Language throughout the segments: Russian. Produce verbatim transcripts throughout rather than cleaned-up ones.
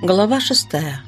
Глава шестая.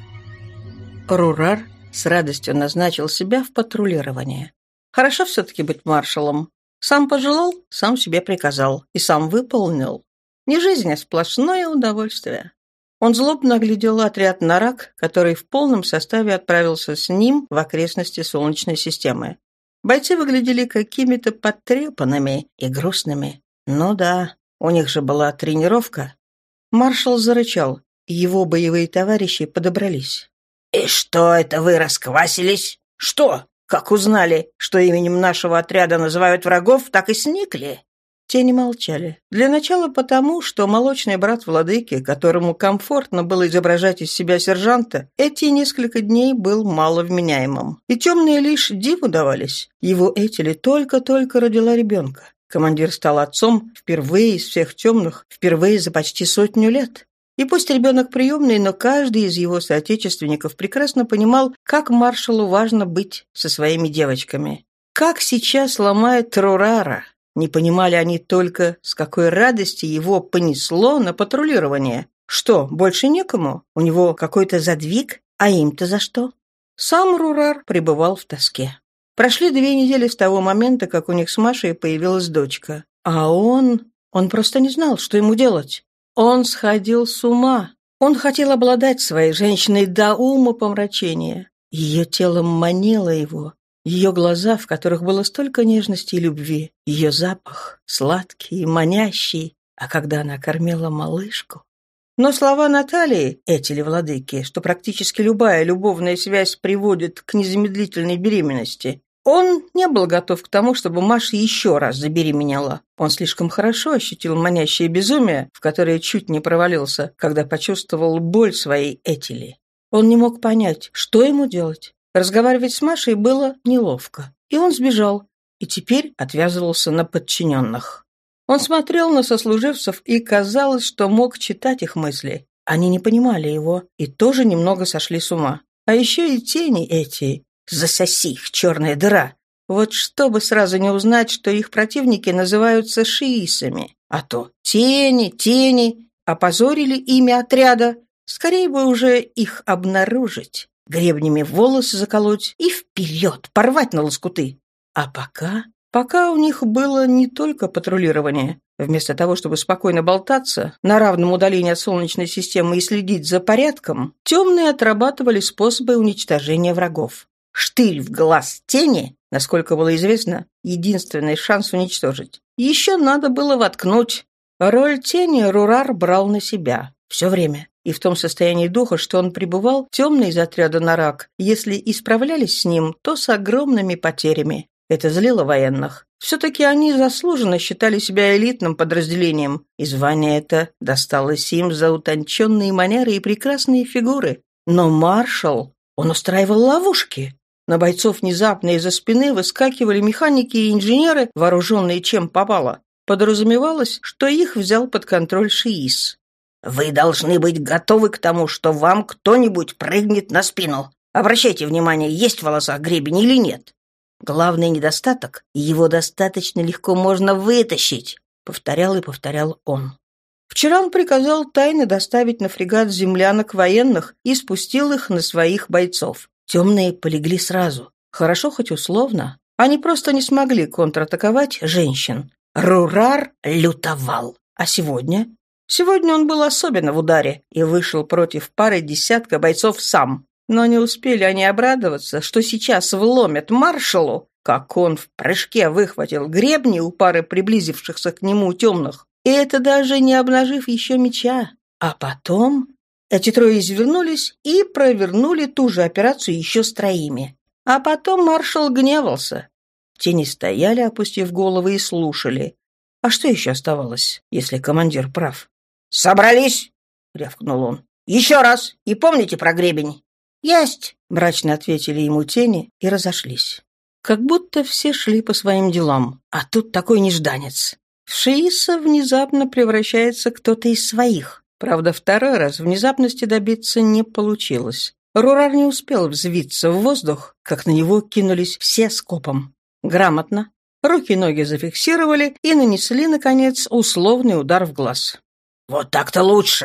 Рурар с радостью назначил себя в патрулирование. Хорошо все-таки быть маршалом. Сам пожелал, сам себе приказал и сам выполнил. Не жизнь, а сплошное удовольствие. Он злобно оглядел отряд нарак, который в полном составе отправился с ним в окрестности Солнечной системы. Бойцы выглядели какими-то потрепанными и грустными. Ну да, у них же была тренировка. Маршал зарычал. Его боевые товарищи подобрались. «И что это вы расквасились? Что? Как узнали, что именем нашего отряда называют врагов, так и сникли?» Те не молчали. Для начала потому, что молочный брат владыки, которому комфортно было изображать из себя сержанта, эти несколько дней был маловменяемым. И темные лишь диву давались. Его Этели только-только родила ребенка. Командир стал отцом впервые из всех темных, впервые за почти сотню лет. И пусть ребенок приемный, но каждый из его соотечественников прекрасно понимал, как маршалу важно быть со своими девочками. Как сейчас ломает Рурара. Не понимали они только, с какой радости его понесло на патрулирование. Что, больше некому? У него какой-то задвиг? А им-то за что? Сам Рурар пребывал в тоске. Прошли две недели с того момента, как у них с Машей появилась дочка. А он... он просто не знал, что ему делать. Он сходил с ума. Он хотел обладать своей женщиной до ума помрачения. Ее тело манило его. Ее глаза, в которых было столько нежности и любви. Ее запах, сладкий и манящий. А когда она кормила малышку... Но слова Натальи, Этели владыки, что практически любая любовная связь приводит к незамедлительной беременности, он не был готов к тому, чтобы Маша еще раз забеременела. Он слишком хорошо ощутил манящее безумие, в которое чуть не провалился, когда почувствовал боль своей Этели. Он не мог понять, что ему делать. Разговаривать с Машей было неловко. И он сбежал, и теперь отвязывался на подчиненных. Он смотрел на сослуживцев, и казалось, что мог читать их мысли. Они не понимали его и тоже немного сошли с ума. А еще и тени эти... Засоси их, черная дыра. Вот чтобы сразу не узнать, что их противники называются шиисами. А то тени, тени, опозорили имя отряда. Скорее бы уже их обнаружить, гребнями волосы заколоть и вперед, порвать на лоскуты. А пока... Пока у них было не только патрулирование. Вместо того, чтобы спокойно болтаться на равном удалении от Солнечной системы и следить за порядком, темные отрабатывали способы уничтожения врагов. Штырь в глаз тени, насколько было известно, единственный шанс уничтожить. Еще надо было воткнуть. Роль тени Рурар брал на себя. Все время. И в том состоянии духа, что он пребывал, темный из отряда нарак, если и справлялись с ним, то с огромными потерями. Это злило военных. Все-таки они заслуженно считали себя элитным подразделением, и звание это досталось им за утонченные манеры и прекрасные фигуры. Но маршал, он устраивал ловушки. На бойцов внезапно из-за спины выскакивали механики и инженеры, вооруженные чем попало. Подразумевалось, что их взял под контроль шиис. «Вы должны быть готовы к тому, что вам кто-нибудь прыгнет на спину. Обращайте внимание, есть в волосах гребень или нет. Главный недостаток — его достаточно легко можно вытащить», — повторял и повторял он. Вчера он приказал тайно доставить на фрегат землянок военных и спустил их на своих бойцов. Темные полегли сразу. Хорошо хоть условно. Они просто не смогли контратаковать женщин. Рурар лютовал. А сегодня? Сегодня он был особенно в ударе и вышел против пары десятка бойцов сам. Но не успели они обрадоваться, что сейчас вломят маршалу, как он в прыжке выхватил гребни у пары приблизившихся к нему темных. И это даже не обнажив еще меча. А потом... Эти трое извернулись и провернули ту же операцию еще с троими. А потом маршал гневался. Тени стояли, опустив головы, и слушали. А что еще оставалось, если командир прав? «Собрались!» — рявкнул он. «Еще раз! И помните про гребень!» «Есть!» — мрачно ответили ему тени и разошлись. Как будто все шли по своим делам. А тут такой нежданец. В шииса внезапно превращается кто-то из своих. Правда, второй раз внезапности добиться не получилось. Рурар не успел взвиться в воздух, как на него кинулись все скопом. Грамотно. Руки и ноги зафиксировали и нанесли, наконец, условный удар в глаз. «Вот так-то лучше», —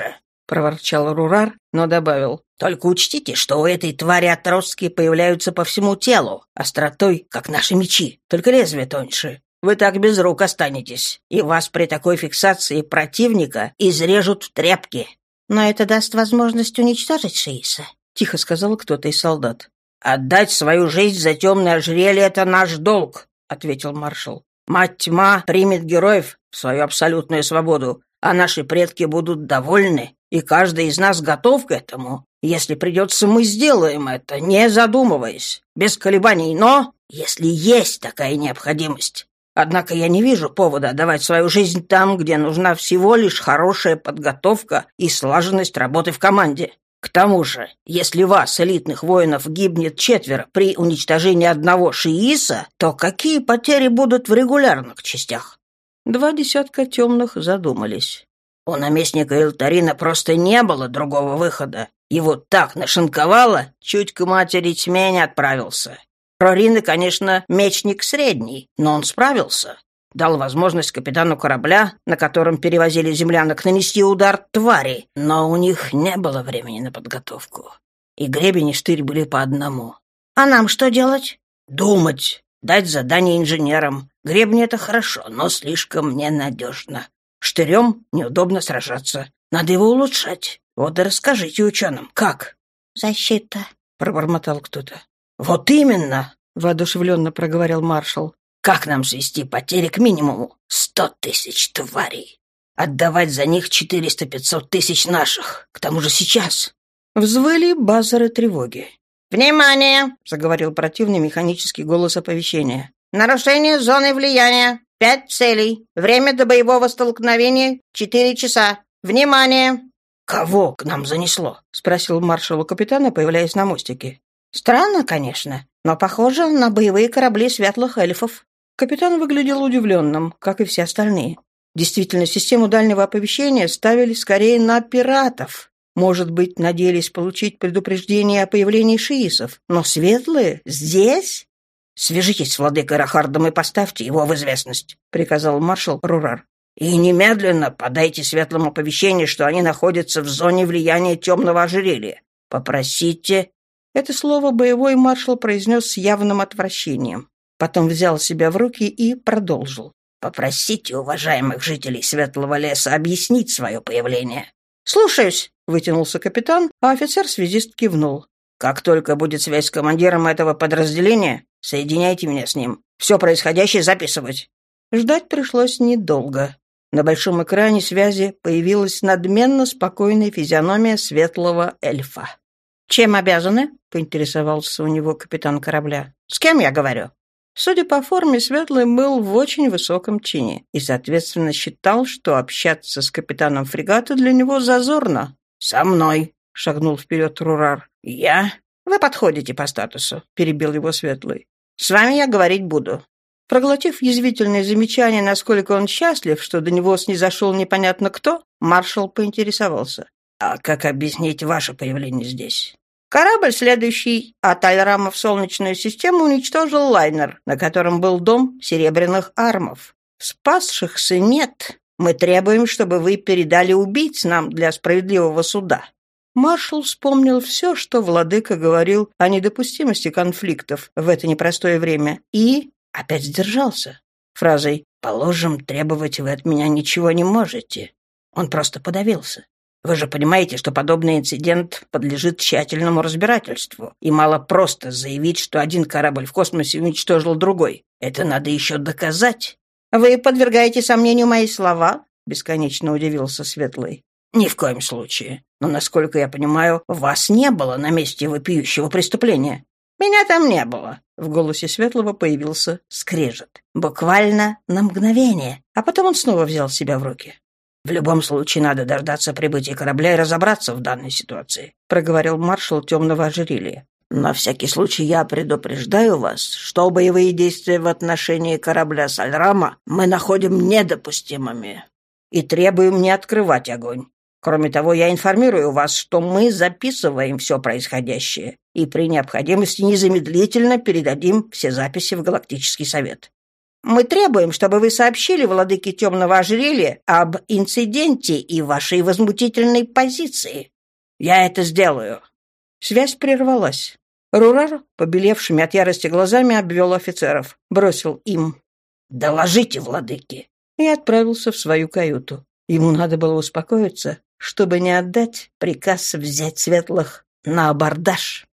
проворчал Рурар, но добавил. «Только учтите, что у этой твари отростки появляются по всему телу, остротой, как наши мечи, только лезвие тоньше. Вы так без рук останетесь, и вас при такой фиксации противника изрежут в тряпки». «Но это даст возможность уничтожить Шииса», — тихо сказал кто-то из солдат. «Отдать свою жизнь за темное ожерелье — это наш долг», — ответил маршал. «Мать тьма примет героев в свою абсолютную свободу, а наши предки будут довольны, и каждый из нас готов к этому. Если придется, мы сделаем это, не задумываясь, без колебаний, но если есть такая необходимость. Однако я не вижу повода отдавать свою жизнь там, где нужна всего лишь хорошая подготовка и слаженность работы в команде. К тому же, если вас, элитных воинов, гибнет четверо при уничтожении одного шииса, то какие потери будут в регулярных частях?» Два десятка темных задумались. «У наместника Эльтарина просто не было другого выхода. Его так нашинковало, чуть к матери тьме не отправился. Рорины, конечно, мечник средний, но он справился. Дал возможность капитану корабля, на котором перевозили землянок, нанести удар твари, но у них не было времени на подготовку. И гребень и штырь были по одному. А нам что делать? Думать, дать задание инженерам. Гребни — это хорошо, но слишком ненадежно. Штырем неудобно сражаться. Надо его улучшать. Вот и расскажите ученым, как. «Защита», — пробормотал кто-то. «Вот именно», — воодушевленно проговорил маршал. «Как нам свести потери к минимуму? Сто тысяч тварей. Отдавать за них четыреста-пятьсот тысяч наших. К тому же сейчас». Взвыли базары тревоги. «Внимание!» — заговорил противный механический голос оповещения. «Нарушение зоны влияния. Пять целей. Время до боевого столкновения — четыре часа. Внимание!» «Кого к нам занесло?» — спросил маршал у капитана, появляясь на мостике. «Странно, конечно, но похоже на боевые корабли светлых эльфов». Капитан выглядел удивленным, как и все остальные. Действительно, систему дальнего оповещения ставили скорее на пиратов. Может быть, надеялись получить предупреждение о появлении шиисов. Но светлые здесь? «Свяжитесь с владыкой Рахардом и поставьте его в известность», — приказал маршал Рурар. «И немедленно подайте светлым оповещение, что они находятся в зоне влияния темного ожерелья. Попросите...» Это слово боевой маршал произнес с явным отвращением. Потом взял себя в руки и продолжил. «Попросите уважаемых жителей Светлого леса объяснить свое появление». «Слушаюсь», — вытянулся капитан, а офицер-связист кивнул. «Как только будет связь с командиром этого подразделения, соединяйте меня с ним. Все происходящее записывать». Ждать пришлось недолго. На большом экране связи появилась надменно спокойная физиономия светлого эльфа. «Чем обязаны?» — поинтересовался у него капитан корабля. «С кем я говорю?» Судя по форме, Светлый был в очень высоком чине и, соответственно, считал, что общаться с капитаном фрегата для него зазорно. «Со мной», — шагнул вперед Рурар. «Я?» «Вы подходите по статусу», — перебил его Светлый. «С вами я говорить буду». Проглотив язвительное замечание, насколько он счастлив, что до него снизошел непонятно кто, маршал поинтересовался. «А как объяснить ваше появление здесь?» Корабль, следующий от Альрама в Солнечную систему, уничтожил лайнер, на котором был дом серебряных армов. Спасшихся нет. Мы требуем, чтобы вы передали убийц нам для справедливого суда». Маршал вспомнил все, что владыка говорил о недопустимости конфликтов в это непростое время, и опять сдержался фразой «Положим, требовать вы от меня ничего не можете». Он просто подавился. Вы же понимаете, что подобный инцидент подлежит тщательному разбирательству, и мало просто заявить, что один корабль в космосе уничтожил другой. Это надо еще доказать. «Вы подвергаете сомнению мои слова?» — бесконечно удивился Светлый. «Ни в коем случае. Но, насколько я понимаю, вас не было на месте вопиющего преступления». «Меня там не было». В голосе Светлого появился скрежет. Буквально на мгновение. А потом он снова взял себя в руки. «В любом случае надо дождаться прибытия корабля и разобраться в данной ситуации», — проговорил маршал темного ожерелья. «На всякий случай я предупреждаю вас, что боевые действия в отношении корабля Сальрама мы находим недопустимыми и требуем не открывать огонь. Кроме того, я информирую вас, что мы записываем все происходящее и при необходимости незамедлительно передадим все записи в Галактический совет». Мы требуем, чтобы вы сообщили владыке темного ожерелья об инциденте и вашей возмутительной позиции». «Я это сделаю». Связь прервалась. Рурар, побелевшими от ярости глазами, обвел офицеров, бросил им: «Доложите владыке», и отправился в свою каюту. Ему надо было успокоиться, чтобы не отдать приказ взять светлых на абордаж.